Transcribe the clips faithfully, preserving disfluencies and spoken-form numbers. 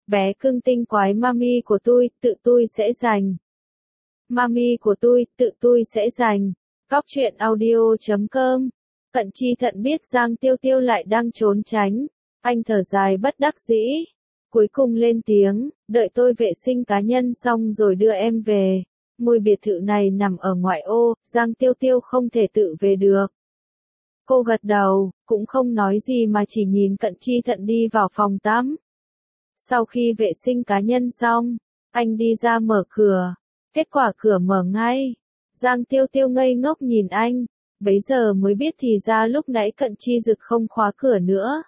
bé cưng tinh quái mami của tôi, tự tôi sẽ giành. Mami của tôi, tự tôi sẽ giành. Cóc truyện audio chấm com. Cận Chi Thận biết Giang Tiêu Tiêu lại đang trốn tránh. Anh thở dài bất đắc dĩ. Cuối cùng lên tiếng, đợi tôi vệ sinh cá nhân xong rồi đưa em về. Ngôi biệt thự này nằm ở ngoại ô, Giang Tiêu Tiêu không thể tự về được. Cô gật đầu, cũng không nói gì mà chỉ nhìn Cận Chi Thận đi vào phòng tắm. Sau khi vệ sinh cá nhân xong, anh đi ra mở cửa. Kết quả cửa mở ngay. Giang Tiêu Tiêu ngây ngốc nhìn anh, bấy giờ mới biết thì ra lúc nãy Cận Chi Dực không khóa cửa nữa.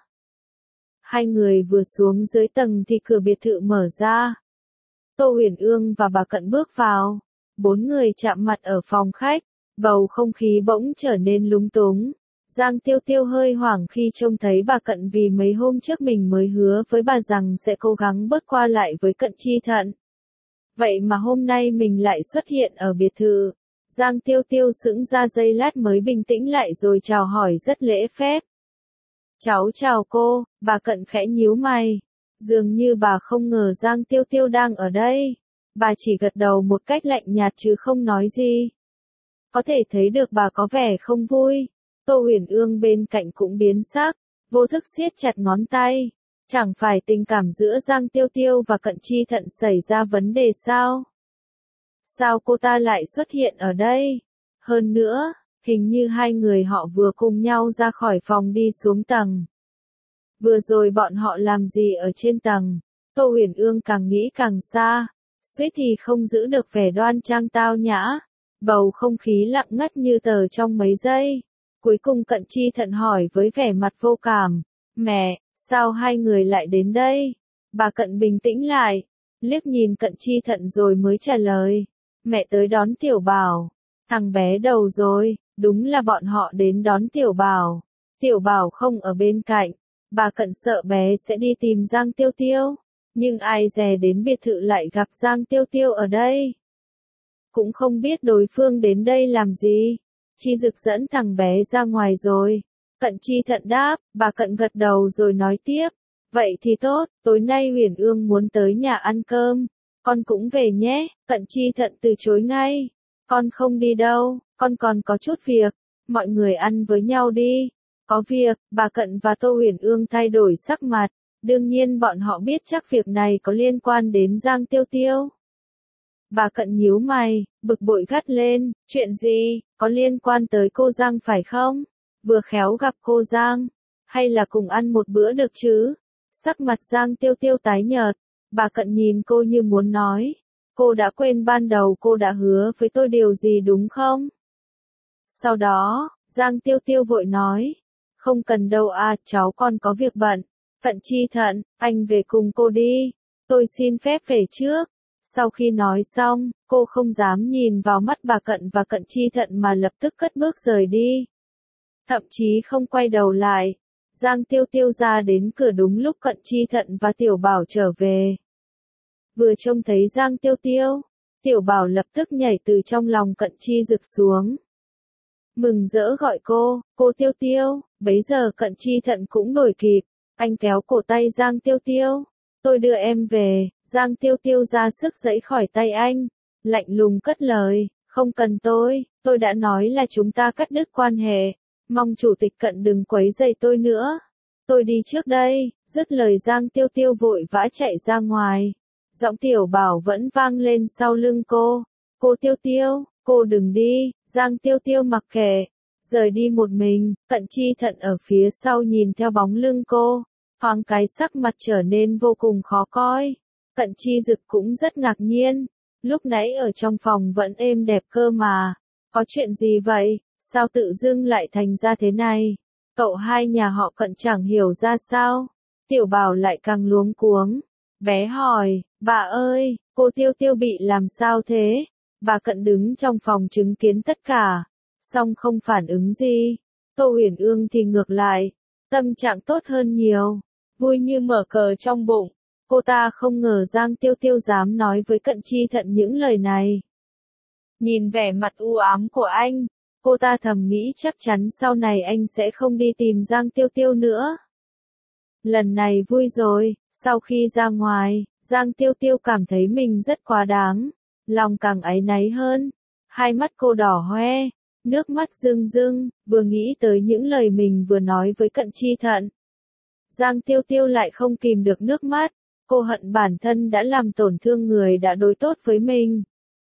Hai người vừa xuống dưới tầng thì cửa biệt thự mở ra. Tô Huyền Ương và bà Cận bước vào. Bốn người chạm mặt ở phòng khách, bầu không khí bỗng trở nên lúng túng. Giang Tiêu Tiêu hơi hoảng khi trông thấy bà Cận vì mấy hôm trước mình mới hứa với bà rằng sẽ cố gắng bớt qua lại với Cận Chi Thận. Vậy mà hôm nay mình lại xuất hiện ở biệt thự. Giang Tiêu Tiêu sững ra giây lát mới bình tĩnh lại rồi chào hỏi rất lễ phép. Cháu chào cô, bà Cận khẽ nhíu mày. Dường như bà không ngờ Giang Tiêu Tiêu đang ở đây. Bà chỉ gật đầu một cách lạnh nhạt chứ không nói gì. Có thể thấy được bà có vẻ không vui. Tô Huyền Ương bên cạnh cũng biến sắc, vô thức siết chặt ngón tay. Chẳng phải tình cảm giữa Giang Tiêu Tiêu và Cận Chi Thận xảy ra vấn đề sao? Sao cô ta lại xuất hiện ở đây? Hơn nữa, hình như hai người họ vừa cùng nhau ra khỏi phòng đi xuống tầng. Vừa rồi bọn họ làm gì ở trên tầng? Tô Huyền Ương càng nghĩ càng xa, suýt thì không giữ được vẻ đoan trang tao nhã. Bầu không khí lặng ngắt như tờ trong mấy giây. Cuối cùng Cận Chi Thận hỏi với vẻ mặt vô cảm. Mẹ, sao hai người lại đến đây? Bà Cận bình tĩnh lại, liếc nhìn Cận Chi Thận rồi mới trả lời. Mẹ tới đón Tiểu Bảo. Thằng bé đầu rồi, đúng là bọn họ đến đón Tiểu Bảo. Tiểu Bảo không ở bên cạnh. Bà Cận sợ bé sẽ đi tìm Giang Tiêu Tiêu. Nhưng ai dè đến biệt thự lại gặp Giang Tiêu Tiêu ở đây. Cũng không biết đối phương đến đây làm gì. Chi Dực dẫn thằng bé ra ngoài rồi. Cận Chi Thận đáp, bà Cận gật đầu rồi nói tiếp. Vậy thì tốt, tối nay Huyền Ương muốn tới nhà ăn cơm. Con cũng về nhé. Cận Chi Thận từ chối ngay. Con không đi đâu, con còn có chút việc. Mọi người ăn với nhau đi. Có việc, bà Cận và Tô Huyền Ương thay đổi sắc mặt. Đương nhiên bọn họ biết chắc việc này có liên quan đến Giang Tiêu Tiêu. Bà Cận nhíu mày, bực bội gắt lên, chuyện gì, có liên quan tới cô Giang phải không? Vừa khéo gặp cô Giang, hay là cùng ăn một bữa được chứ? Sắc mặt Giang Tiêu Tiêu tái nhợt, bà Cận nhìn cô như muốn nói, cô đã quên ban đầu cô đã hứa với tôi điều gì đúng không? Sau đó, Giang Tiêu Tiêu vội nói, không cần đâu à, cháu còn có việc bận. Cận Chi Thận, anh về cùng cô đi, tôi xin phép về trước. Sau khi nói xong, cô không dám nhìn vào mắt bà Cận và Cận Chi Thận mà lập tức cất bước rời đi. Thậm chí không quay đầu lại. Giang Tiêu Tiêu ra đến cửa đúng lúc Cận Chi Thận và Tiểu Bảo trở về. Vừa trông thấy Giang Tiêu Tiêu, Tiểu Bảo lập tức nhảy từ trong lòng Cận Chi Dực xuống. Mừng rỡ gọi cô, cô Tiêu Tiêu, bấy giờ Cận Chi Thận cũng đuổi kịp. Anh kéo cổ tay Giang Tiêu Tiêu. Tôi đưa em về. Giang Tiêu Tiêu ra sức giãy khỏi tay anh. Lạnh lùng cất lời. Không cần tôi. Tôi đã nói là chúng ta cắt đứt quan hệ. Mong chủ tịch Cận đừng quấy rầy tôi nữa. Tôi đi trước đây. Dứt lời Giang Tiêu Tiêu vội vã chạy ra ngoài. Giọng Tiểu Bảo vẫn vang lên sau lưng cô. Cô Tiêu Tiêu, cô đừng đi. Giang Tiêu Tiêu mặc kệ. Rời đi một mình. Cận Chi Thận ở phía sau nhìn theo bóng lưng cô. Thoáng cái sắc mặt trở nên vô cùng khó coi. Cận Chi Dực cũng rất ngạc nhiên. Lúc nãy ở trong phòng vẫn êm đẹp cơ mà. Có chuyện gì vậy? Sao tự dưng lại thành ra thế này? Cậu hai nhà họ Cận chẳng hiểu ra sao. Tiểu Bảo lại càng luống cuống. Bé hỏi, bà ơi, cô Tiêu Tiêu bị làm sao thế? Bà Cận đứng trong phòng chứng kiến tất cả. Song không phản ứng gì. Tô Huyền Ương thì ngược lại. Tâm trạng tốt hơn nhiều. Vui như mở cờ trong bụng. Cô ta không ngờ Giang Tiêu Tiêu dám nói với Cận Chi Thận những lời này. Nhìn vẻ mặt u ám của anh, cô ta thầm nghĩ chắc chắn sau này anh sẽ không đi tìm Giang Tiêu Tiêu nữa. Lần này vui rồi, sau khi ra ngoài, Giang Tiêu Tiêu cảm thấy mình rất quá đáng, lòng càng áy náy hơn. Hai mắt cô đỏ hoe, nước mắt rưng rưng, vừa nghĩ tới những lời mình vừa nói với Cận Chi Thận. Giang Tiêu Tiêu lại không kìm được nước mắt, cô hận bản thân đã làm tổn thương người đã đối tốt với mình.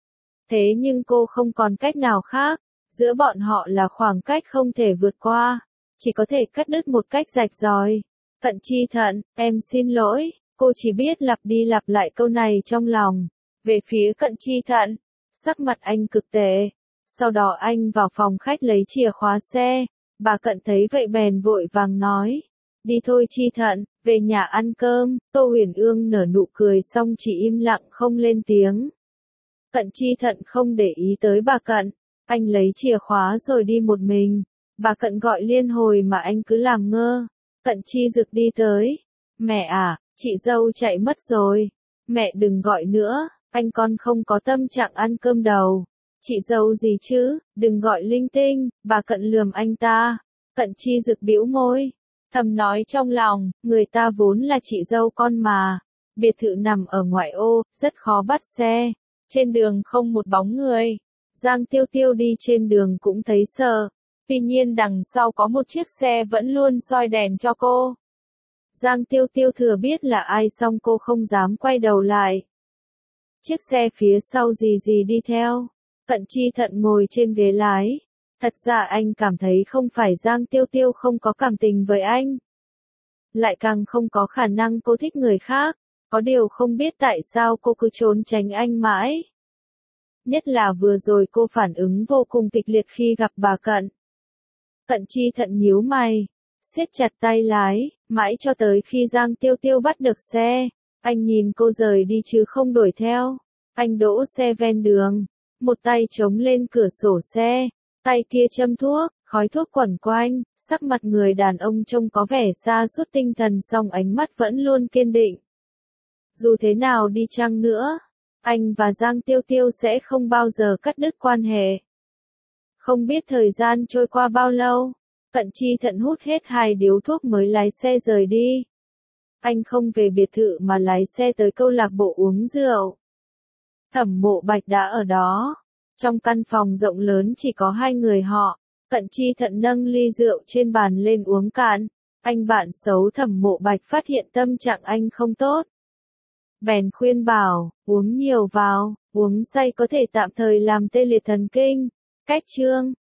Thế nhưng cô không còn cách nào khác, giữa bọn họ là khoảng cách không thể vượt qua, chỉ có thể cắt đứt một cách rạch ròi. Cận Chi Thận, em xin lỗi, cô chỉ biết lặp đi lặp lại câu này trong lòng. Về phía Cận Chi Thận, sắc mặt anh cực tệ. Sau đó anh vào phòng khách lấy chìa khóa xe, bà Cận thấy vậy bèn vội vàng nói. Đi thôi Chi Thận, về nhà ăn cơm. Tô Huyền Ương nở nụ cười xong chỉ im lặng không lên tiếng. Cận Chi Thận không để ý tới bà Cận, anh lấy chìa khóa rồi đi một mình. Bà Cận gọi liên hồi mà anh cứ làm ngơ. Cận Chi Dực đi tới. Mẹ à, chị dâu chạy mất rồi. Mẹ đừng gọi nữa, anh con không có tâm trạng ăn cơm đầu. Chị dâu gì chứ, đừng gọi linh tinh, bà Cận lườm anh ta. Cận Chi Dực bĩu môi, thầm nói trong lòng, người ta vốn là chị dâu con mà. Biệt thự nằm ở ngoại ô, rất khó bắt xe. Trên đường không một bóng người. Giang Tiêu Tiêu đi trên đường cũng thấy sợ. Tuy nhiên đằng sau có một chiếc xe vẫn luôn soi đèn cho cô. Giang Tiêu Tiêu thừa biết là ai xong cô không dám quay đầu lại. Chiếc xe phía sau gì gì đi theo. Cận Chi Thận ngồi trên ghế lái. Thật ra anh cảm thấy không phải Giang Tiêu Tiêu không có cảm tình với anh. Lại càng không có khả năng cô thích người khác. Có điều không biết tại sao cô cứ trốn tránh anh mãi. Nhất là vừa rồi cô phản ứng vô cùng kịch liệt khi gặp bà Cận. Cận Chi Thận nhíu mày, siết chặt tay lái, mãi cho tới khi Giang Tiêu Tiêu bắt được xe. Anh nhìn cô rời đi chứ không đuổi theo. Anh đỗ xe ven đường, một tay chống lên cửa sổ xe, tay kia châm thuốc, khói thuốc quẩn quanh, sắc mặt người đàn ông trông có vẻ sa sút tinh thần song ánh mắt vẫn luôn kiên định. Dù thế nào đi chăng nữa, anh và Giang Tiêu Tiêu sẽ không bao giờ cắt đứt quan hệ. Không biết thời gian trôi qua bao lâu, Cận Chi Thận hút hết hai điếu thuốc mới lái xe rời đi. Anh không về biệt thự mà lái xe tới câu lạc bộ uống rượu. Thẩm Mộ Bạch đã ở đó. Trong căn phòng rộng lớn chỉ có hai người họ. Cận Chi Thận nâng ly rượu trên bàn lên uống cạn. Anh bạn xấu Thẩm Mộ Bạch phát hiện tâm trạng anh không tốt. Bèn khuyên bảo, uống nhiều vào, uống say có thể tạm thời làm tê liệt thần kinh. Cách chương